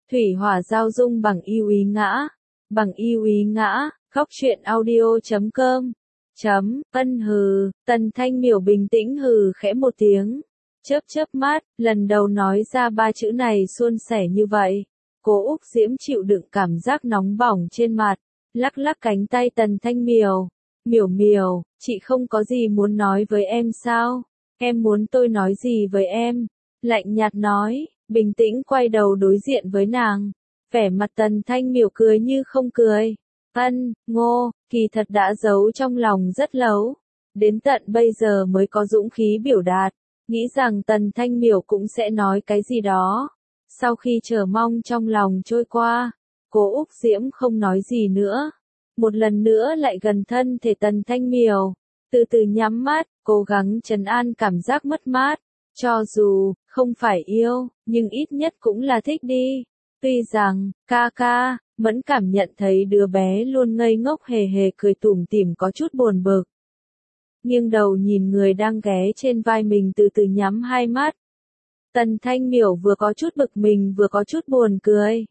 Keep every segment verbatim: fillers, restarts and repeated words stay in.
Thủy hỏa giao dung bằng yêu ý ngã. Bằng yêu ý ngã, khóc chuyện audio chấm com. Chấm, ân hừ, Tần Thanh Miểu bình tĩnh hừ khẽ một tiếng. Chớp chớp mắt, lần đầu nói ra ba chữ này suôn sẻ như vậy. Cố Úc Diễm chịu đựng cảm giác nóng bỏng trên mặt, lắc lắc cánh tay Tần Thanh Miểu. Miểu Miểu, chị không có gì muốn nói với em sao? Em muốn tôi nói gì với em? Lạnh nhạt nói, bình tĩnh quay đầu đối diện với nàng. Vẻ mặt Tần Thanh Miểu cười như không cười. Ân, Ngô, kỳ thật đã giấu trong lòng rất lâu. Đến tận bây giờ mới có dũng khí biểu đạt. Nghĩ rằng Tần Thanh Miểu cũng sẽ nói cái gì đó. Sau khi chờ mong trong lòng trôi qua, Cố Úc Diễm không nói gì nữa. Một lần nữa lại gần thân thể Tần Thanh Miểu. Từ từ nhắm mắt, cố gắng trấn an cảm giác mất mát. Cho dù, không phải yêu, nhưng ít nhất cũng là thích đi. Tuy rằng, ca ca, Mẫn cảm nhận thấy đứa bé luôn ngây ngốc hề hề cười tủm tỉm có chút buồn bực. Nghiêng đầu nhìn người đang ghé trên vai mình từ từ nhắm hai mắt. Tần Thanh Miểu vừa có chút bực mình vừa có chút buồn cười.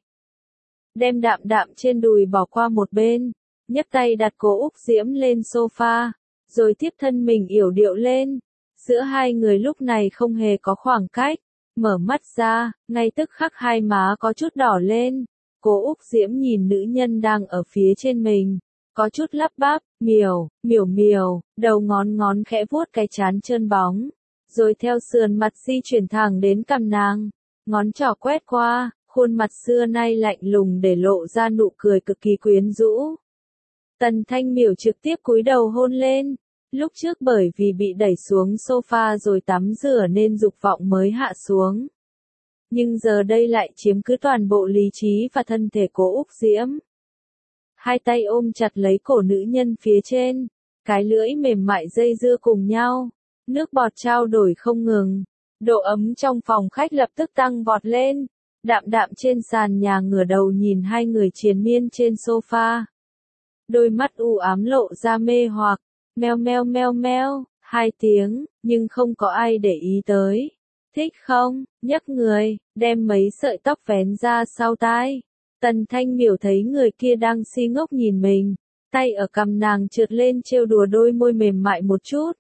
Đem đạm đạm trên đùi bỏ qua một bên, nhấc tay đặt Cố Úc Diễm lên sofa, rồi tiếp thân mình yểu điệu lên. Giữa hai người lúc này không hề có khoảng cách. Mở mắt ra, ngay tức khắc hai má có chút đỏ lên. Cố Úc Diễm nhìn nữ nhân đang ở phía trên mình, có chút lắp bắp, miểu, miểu miểu, đầu ngón ngón khẽ vuốt cái trán trơn bóng, rồi theo sườn mặt di chuyển thẳng đến cằm nàng, ngón trỏ quét qua, khuôn mặt xưa nay lạnh lùng để lộ ra nụ cười cực kỳ quyến rũ. Tần Thanh Miểu trực tiếp cúi đầu hôn lên. Lúc trước bởi vì bị đẩy xuống sofa rồi tắm rửa nên dục vọng mới hạ xuống. Nhưng giờ đây lại chiếm cứ toàn bộ lý trí và thân thể Cố Úc Diễm. Hai tay ôm chặt lấy cổ nữ nhân phía trên, cái lưỡi mềm mại dây dưa cùng nhau, nước bọt trao đổi không ngừng. Độ ấm trong phòng khách lập tức tăng vọt lên. Đạm đạm trên sàn nhà ngửa đầu nhìn hai người triền miên trên sofa. Đôi mắt u ám lộ ra mê hoặc. Meo meo meo meo, hai tiếng, nhưng không có ai để ý tới. Thích không? Nhấc người, đem mấy sợi tóc vén ra sau tai. Tần Thanh Miểu thấy người kia đang si ngốc nhìn mình, tay ở cằm nàng trượt lên trêu đùa đôi môi mềm mại một chút.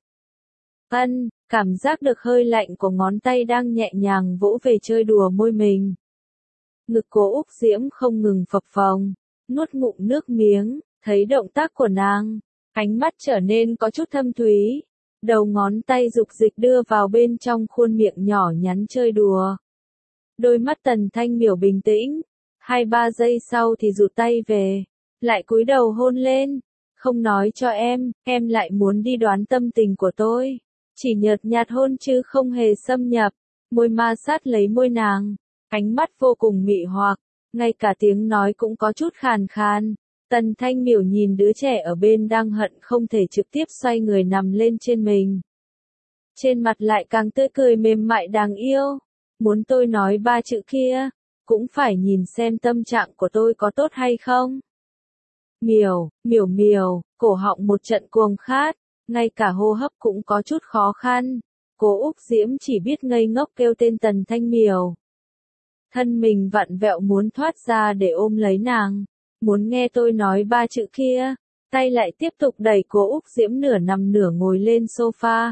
Ân, cảm giác được hơi lạnh của ngón tay đang nhẹ nhàng vỗ về chơi đùa môi mình. Ngực Cố Úc Diễm không ngừng phập phồng, nuốt ngụm nước miếng, thấy động tác của nàng. Ánh mắt trở nên có chút thâm thúy, đầu ngón tay dục dịch đưa vào bên trong khuôn miệng nhỏ nhắn chơi đùa. Đôi mắt Tần Thanh Miểu bình tĩnh, hai ba giây sau thì rụt tay về, lại cúi đầu hôn lên. Không nói cho em, em lại muốn đi đoán tâm tình của tôi. Chỉ nhợt nhạt hôn chứ không hề xâm nhập, môi ma sát lấy môi nàng, ánh mắt vô cùng mị hoặc, ngay cả tiếng nói cũng có chút khàn khàn. Tần Thanh Miểu nhìn đứa trẻ ở bên đang hận không thể trực tiếp xoay người nằm lên trên mình. Trên mặt lại càng tươi cười mềm mại đáng yêu. Muốn tôi nói ba chữ kia, cũng phải nhìn xem tâm trạng của tôi có tốt hay không. Miểu, miểu miểu, cổ họng một trận cuồng khát, ngay cả hô hấp cũng có chút khó khăn. Cố Úc Diễm chỉ biết ngây ngốc kêu tên Tần Thanh Miểu. Thân mình vặn vẹo muốn thoát ra để ôm lấy nàng. Muốn nghe tôi nói ba chữ kia, tay lại tiếp tục đẩy Cố Úc Diễm nửa nằm nửa ngồi lên sofa.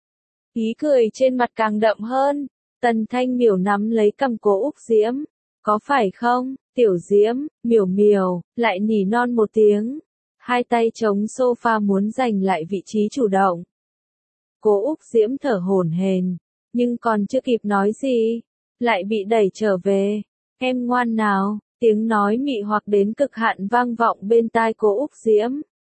Ý cười trên mặt càng đậm hơn, Tần Thanh Miểu nắm lấy cằm Cố Úc Diễm. Có phải không, Tiểu Diễm, Miểu Miểu, lại nỉ non một tiếng. Hai tay chống sofa muốn giành lại vị trí chủ động. Cố Úc Diễm thở hổn hển, nhưng còn chưa kịp nói gì, lại bị đẩy trở về. Em ngoan nào. Tiếng nói mị hoặc đến cực hạn vang vọng bên tai Cố Úc Diễm.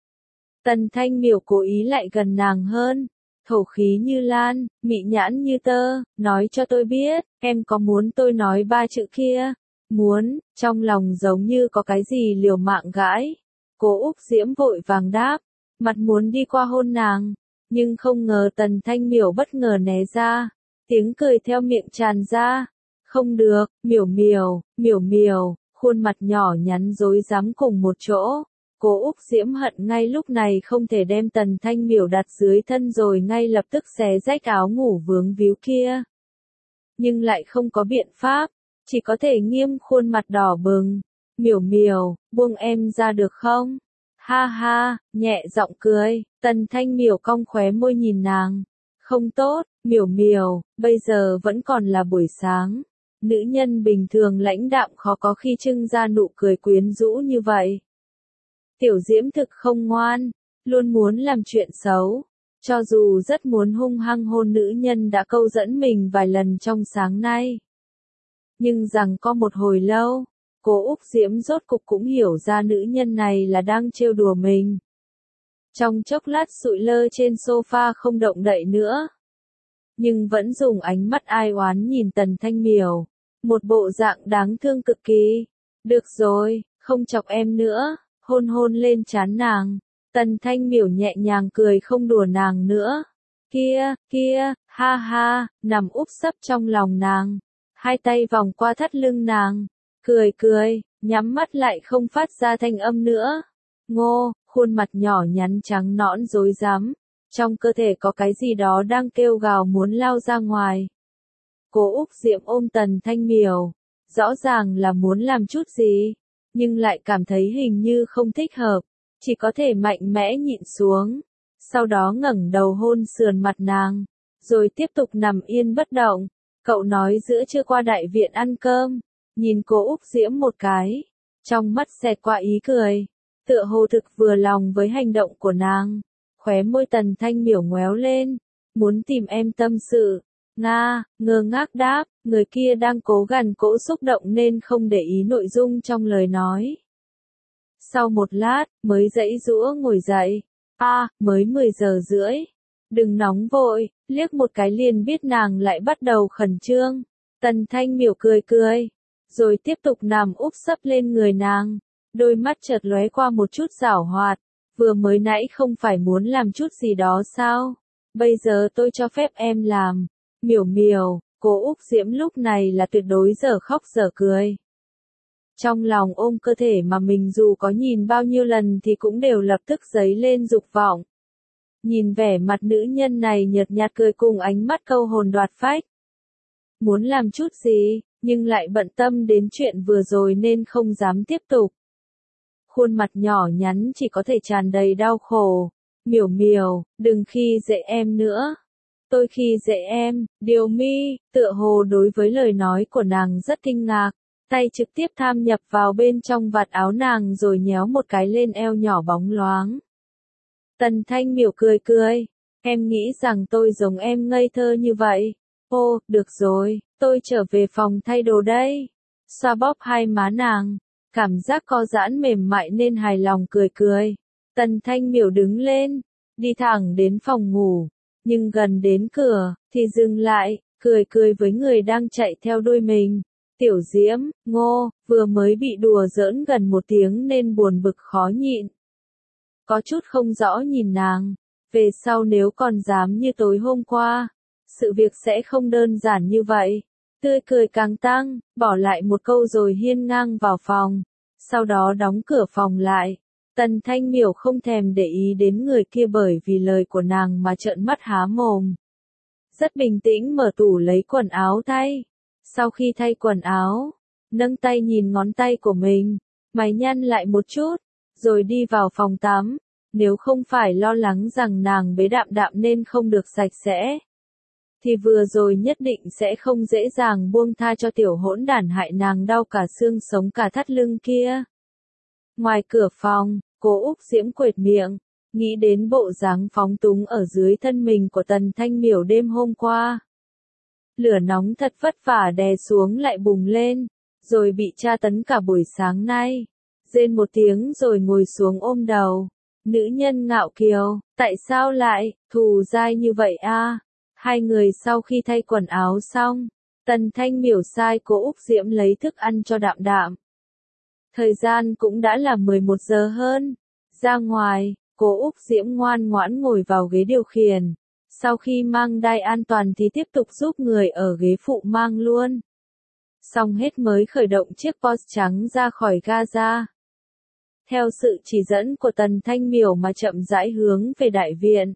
Tần Thanh Miểu cố ý lại gần nàng hơn, thổ khí như lan, mị nhãn như tơ, nói cho tôi biết, em có muốn tôi nói ba chữ kia? Muốn, trong lòng giống như có cái gì liều mạng gãi. Cố Úc Diễm vội vàng đáp, mặt muốn đi qua hôn nàng, nhưng không ngờ Tần Thanh Miểu bất ngờ né ra, tiếng cười theo miệng tràn ra. Không được, Miểu Miểu, Miểu Miểu. Khuôn mặt nhỏ nhắn rối rắm cùng một chỗ. Cố Úc Diễm hận ngay lúc này không thể đem Tần Thanh Miểu đặt dưới thân rồi ngay lập tức xé rách áo ngủ vướng víu kia. Nhưng lại không có biện pháp, chỉ có thể nghiêm khuôn mặt đỏ bừng. Miểu miểu, buông em ra được không? Ha ha, nhẹ giọng cười, Tần Thanh Miểu cong khóe môi nhìn nàng. Không tốt, miểu miểu, bây giờ vẫn còn là buổi sáng. Nữ nhân bình thường lãnh đạm khó có khi trưng ra nụ cười quyến rũ như vậy. Tiểu Diễm thực không ngoan, luôn muốn làm chuyện xấu. Cho dù rất muốn hung hăng hôn nữ nhân đã câu dẫn mình vài lần trong sáng nay. Nhưng rằng có một hồi lâu, cô Úc Diễm rốt cục cũng hiểu ra nữ nhân này là đang trêu đùa mình. Trong chốc lát sụi lơ trên sofa không động đậy nữa. Nhưng vẫn dùng ánh mắt ai oán nhìn Tần Thanh Miểu. Một bộ dạng đáng thương cực kỳ. Được rồi, không chọc em nữa, hôn hôn lên trán nàng. Tần Thanh Miểu nhẹ nhàng cười không đùa nàng nữa. Kia, kia, ha ha, nằm úp sấp trong lòng nàng. Hai tay vòng qua thắt lưng nàng. Cười cười, nhắm mắt lại không phát ra thanh âm nữa. Ngô, khuôn mặt nhỏ nhắn trắng nõn rối rắm. Trong cơ thể có cái gì đó đang kêu gào muốn lao ra ngoài. Cô Úc Diễm ôm Tần Thanh Miểu. Rõ ràng là muốn làm chút gì. Nhưng lại cảm thấy hình như không thích hợp. Chỉ có thể mạnh mẽ nhịn xuống. Sau đó ngẩng đầu hôn sườn mặt nàng. Rồi tiếp tục nằm yên bất động. Cậu nói giữa trưa qua đại viện ăn cơm. Nhìn cô Úc Diễm một cái. Trong mắt xẹt qua ý cười. Tựa hồ thực vừa lòng với hành động của nàng. Khóe môi Tần Thanh Miểu ngoéo lên. Muốn tìm em tâm sự. Nga, ngơ ngác đáp. Người kia đang cố gằn cỗ xúc động nên không để ý nội dung trong lời nói. Sau một lát, mới dãy giũa ngồi dậy. A, à, mới mười giờ rưỡi. Đừng nóng vội, liếc một cái liền biết nàng lại bắt đầu khẩn trương. Tần Thanh Miểu cười cười. Rồi tiếp tục nằm úp sấp lên người nàng. Đôi mắt chợt lóe qua một chút giảo hoạt. Vừa mới nãy không phải muốn làm chút gì đó sao? Bây giờ tôi cho phép em làm. Miểu miểu, cô Úc Diễm lúc này là tuyệt đối dở khóc dở cười. Trong lòng ôm cơ thể mà mình dù có nhìn bao nhiêu lần thì cũng đều lập tức dấy lên dục vọng. Nhìn vẻ mặt nữ nhân này nhợt nhạt cười cùng ánh mắt câu hồn đoạt phách. Muốn làm chút gì, nhưng lại bận tâm đến chuyện vừa rồi nên không dám tiếp tục. Khuôn mặt nhỏ nhắn chỉ có thể tràn đầy đau khổ. Miểu miểu, đừng khi dễ em nữa. Tôi khi dễ em, Điều Mi, tựa hồ đối với lời nói của nàng rất kinh ngạc. Tay trực tiếp tham nhập vào bên trong vạt áo nàng rồi nhéo một cái lên eo nhỏ bóng loáng. Tần Thanh Miểu cười cười. Em nghĩ rằng tôi giống em ngây thơ như vậy. Ô, được rồi, tôi trở về phòng thay đồ đây. Xoa bóp hai má nàng. Cảm giác co giãn mềm mại nên hài lòng cười cười. Tần Thanh Miểu đứng lên. Đi thẳng đến phòng ngủ. Nhưng gần đến cửa, thì dừng lại, cười cười với người đang chạy theo đuôi mình. Tiểu Diễm, Ngô, vừa mới bị đùa giỡn gần một tiếng nên buồn bực khó nhịn. Có chút không rõ nhìn nàng. Về sau nếu còn dám như tối hôm qua, sự việc sẽ không đơn giản như vậy. Tươi cười càng tăng, bỏ lại một câu rồi hiên ngang vào phòng. Sau đó đóng cửa phòng lại. Tần Thanh Miểu không thèm để ý đến người kia bởi vì lời của nàng mà trợn mắt há mồm. Rất bình tĩnh mở tủ lấy quần áo thay. Sau khi thay quần áo, nâng tay nhìn ngón tay của mình, mày nhăn lại một chút, rồi đi vào phòng tắm. Nếu không phải lo lắng rằng nàng bế đạm đạm nên không được sạch sẽ, thì vừa rồi nhất định sẽ không dễ dàng buông tha cho tiểu hỗn đản hại nàng đau cả xương sống cả thắt lưng kia. Ngoài cửa phòng, cô Úc Diễm quệt miệng, nghĩ đến bộ dáng phóng túng ở dưới thân mình của Tần Thanh Miểu đêm hôm qua. Lửa nóng thật vất vả đè xuống lại bùng lên, rồi bị tra tấn cả buổi sáng nay. Rên một tiếng rồi ngồi xuống ôm đầu. Nữ nhân ngạo kiều, tại sao lại, thù dai như vậy a? Hai người sau khi thay quần áo xong, Tần Thanh Miểu sai cô Úc Diễm lấy thức ăn cho Đạm Đạm. Thời gian cũng đã là mười một giờ hơn. Ra ngoài, cô Úc Diễm ngoan ngoãn ngồi vào ghế điều khiển. Sau khi mang đai an toàn thì tiếp tục giúp người ở ghế phụ mang luôn. Xong hết mới khởi động chiếc Porsche trắng ra khỏi Gaza. Theo sự chỉ dẫn của Tần Thanh Miểu mà chậm rãi hướng về đại viện.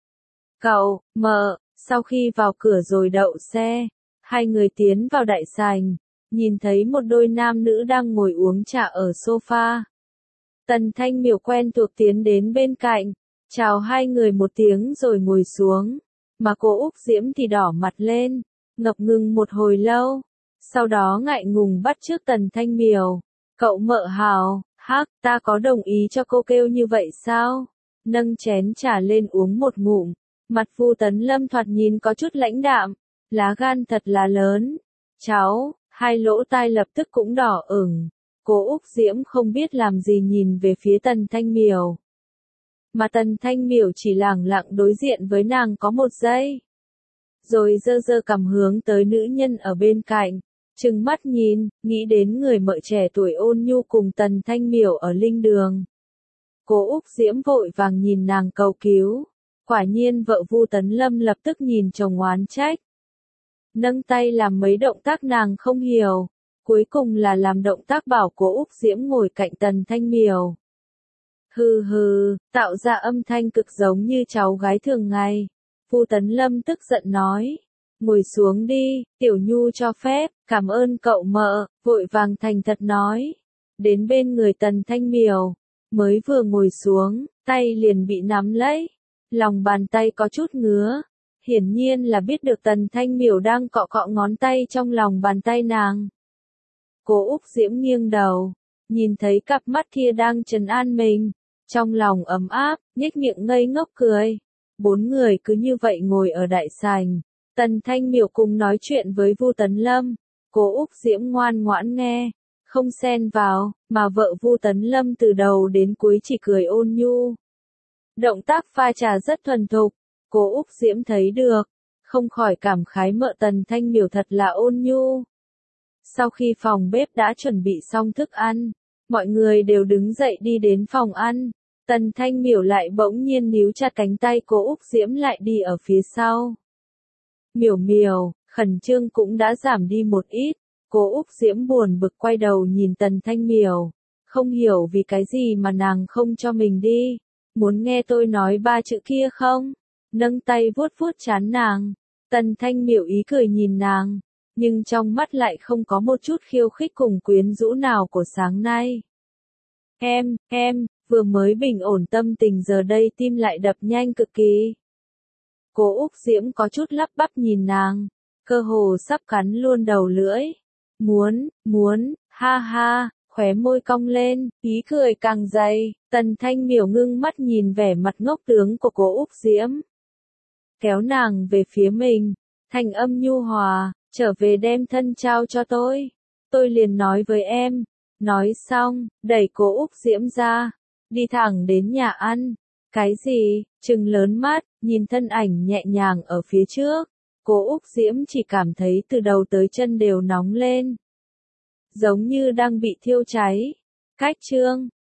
Cậu, mợ, sau khi vào cửa rồi đậu xe, hai người tiến vào đại sảnh, nhìn thấy một đôi nam nữ đang ngồi uống trà ở sofa. Tần Thanh Miểu quen thuộc tiến đến bên cạnh, chào hai người một tiếng rồi ngồi xuống, mà cô Úc Diễm thì đỏ mặt lên, ngập ngừng một hồi lâu, sau đó ngại ngùng bắt chước Tần Thanh Miểu. Cậu mợ Hào, hắc, ta có đồng ý cho cô kêu như vậy sao? Nâng chén trà lên uống một ngụm, mặt Vu Tấn Lâm thoạt nhìn có chút lãnh đạm, lá gan thật là lớn. Cháu, hai lỗ tai lập tức cũng đỏ ửng. Cô Úc Diễm không biết làm gì nhìn về phía Tần Thanh Miểu. Mà Tần Thanh Miểu chỉ lẳng lặng đối diện với nàng có một giây. Rồi giơ giơ cằm hướng tới nữ nhân ở bên cạnh, trừng mắt nhìn, nghĩ đến người mợ trẻ tuổi ôn nhu cùng Tần Thanh Miểu ở linh đường. Cô Úc Diễm vội vàng nhìn nàng cầu cứu. Quả nhiên vợ Vu Tấn Lâm lập tức nhìn chồng oán trách. Nâng tay làm mấy động tác nàng không hiểu. Cuối cùng là làm động tác bảo cô Úc Diễm ngồi cạnh Tần Thanh Miểu. Hừ hừ, tạo ra âm thanh cực giống như cháu gái thường ngày. Vu Tấn Lâm tức giận nói. Ngồi xuống đi, Tiểu Nhu cho phép, cảm ơn cậu mợ, vội vàng thành thật nói. Đến bên người Tần Thanh Miểu, mới vừa ngồi xuống, tay liền bị nắm lấy. Lòng bàn tay có chút ngứa. Hiển nhiên là biết được Tần Thanh Miểu đang cọ cọ ngón tay trong lòng bàn tay nàng. Cô Úc Diễm nghiêng đầu, nhìn thấy cặp mắt kia đang trấn an mình, trong lòng ấm áp, nhếch miệng ngây ngốc cười. Bốn người cứ như vậy ngồi ở đại sảnh, Tần Thanh Miểu cùng nói chuyện với Vu Tấn Lâm, cô Úc Diễm ngoan ngoãn nghe, không xen vào, mà vợ Vu Tấn Lâm từ đầu đến cuối chỉ cười ôn nhu. Động tác pha trà rất thuần thục, cô Úc Diễm thấy được, không khỏi cảm khái mợ Tần Thanh Miểu thật là ôn nhu. Sau khi phòng bếp đã chuẩn bị xong thức ăn, mọi người đều đứng dậy đi đến phòng ăn. Tần Thanh Miểu lại bỗng nhiên níu chặt cánh tay cô Úc Diễm lại đi ở phía sau. Miểu Miểu, khẩn trương cũng đã giảm đi một ít. Cô Úc Diễm buồn bực quay đầu nhìn Tần Thanh Miểu. Không hiểu vì cái gì mà nàng không cho mình đi. Muốn nghe tôi nói ba chữ kia không? Nâng tay vuốt vuốt trán nàng. Tần Thanh Miểu ý cười nhìn nàng. Nhưng trong mắt lại không có một chút khiêu khích cùng quyến rũ nào của sáng nay. Em, em, vừa mới bình ổn tâm tình giờ đây tim lại đập nhanh cực kỳ. Cô Úc Diễm có chút lắp bắp nhìn nàng, cơ hồ sắp cắn luôn đầu lưỡi. Muốn, muốn, ha ha, khóe môi cong lên, ý cười càng dày. Tần Thanh Miểu ngưng mắt nhìn vẻ mặt ngốc tướng của cô Úc Diễm. Kéo nàng về phía mình, thành âm nhu hòa. Trở về đem thân trao cho tôi. Tôi liền nói với em. Nói xong, đẩy cô Úc Diễm ra. Đi thẳng đến nhà ăn. Cái gì? Trừng lớn mắt, nhìn thân ảnh nhẹ nhàng ở phía trước. Cô Úc Diễm chỉ cảm thấy từ đầu tới chân đều nóng lên. Giống như đang bị thiêu cháy. Cách chương.